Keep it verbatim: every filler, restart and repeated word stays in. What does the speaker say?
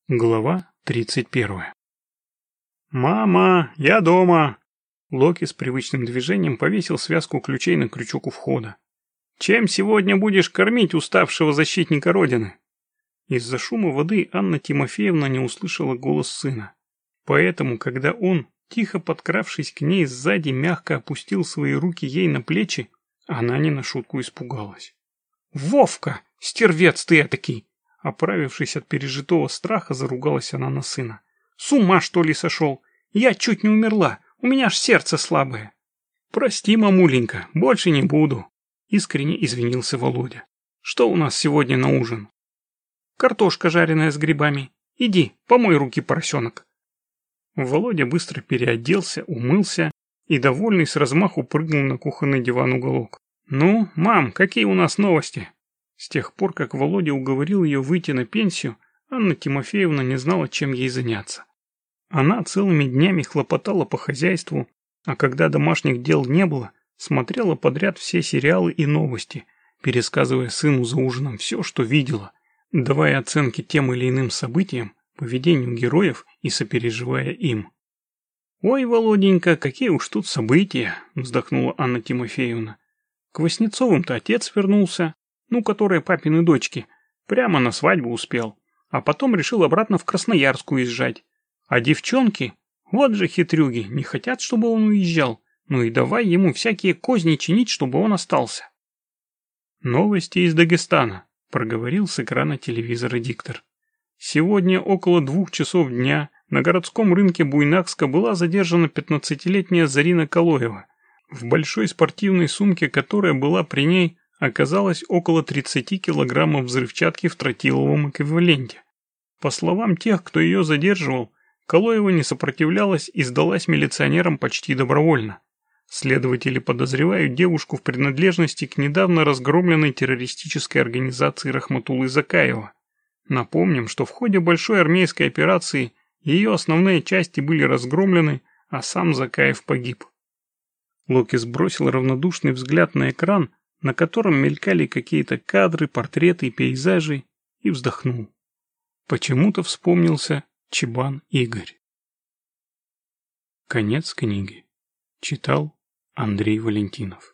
Глава тридцать первая. «Мама, я дома!» Локи с привычным движением повесил связку ключей на крючок у входа. «Чем сегодня будешь кормить уставшего защитника Родины?» Из-за шума воды Анна Тимофеевна не услышала голос сына. Поэтому, когда он, тихо подкравшись к ней сзади, мягко опустил свои руки ей на плечи, она не на шутку испугалась. «Вовка, стервец ты этакий!» Оправившись от пережитого страха, заругалась она на сына. «С ума, что ли, сошел? Я чуть не умерла, у меня аж сердце слабое». «Прости, мамуленька, больше не буду», — искренне извинился Володя. «Что у нас сегодня на ужин?» «Картошка жареная с грибами. Иди, помой руки, поросенок». Володя быстро переоделся, умылся и, довольный, с размаху прыгнул на кухонный диван уголок. «Ну, мам, какие у нас новости?» С тех пор, как Володя уговорил ее выйти на пенсию, Анна Тимофеевна не знала, чем ей заняться. Она целыми днями хлопотала по хозяйству, а когда домашних дел не было, смотрела подряд все сериалы и новости, пересказывая сыну за ужином все, что видела, давая оценки тем или иным событиям, поведению героев и сопереживая им. «Ой, Володенька, какие уж тут события!» – вздохнула Анна Тимофеевна. «К Васнецовым-то отец вернулся. Ну, которые папины дочки, прямо на свадьбу успел, а потом решил обратно в Красноярск уезжать. А девчонки, вот же хитрюги, не хотят, чтобы он уезжал, ну и давай ему всякие козни чинить, чтобы он остался». «Новости из Дагестана», — проговорил с экрана телевизора диктор. «Сегодня около двух часов дня на городском рынке Буйнакска была задержана пятнадцатилетняя Зарина Калоева. В большой спортивной сумке, которая была при ней, оказалось около тридцати килограммов взрывчатки в тротиловом эквиваленте. По словам тех, кто ее задерживал, Калоева не сопротивлялась и сдалась милиционерам почти добровольно. Следователи подозревают девушку в принадлежности к недавно разгромленной террористической организации Рахматуллы Закаева. Напомним, что в ходе большой армейской операции ее основные части были разгромлены, а сам Закаев погиб. Локи сбросил равнодушный взгляд на экран, на котором мелькали какие-то кадры, портреты и пейзажи, и вздохнул. Почему-то вспомнился Чебан Игорь. Конец книги. Читал Андрей Валентинов.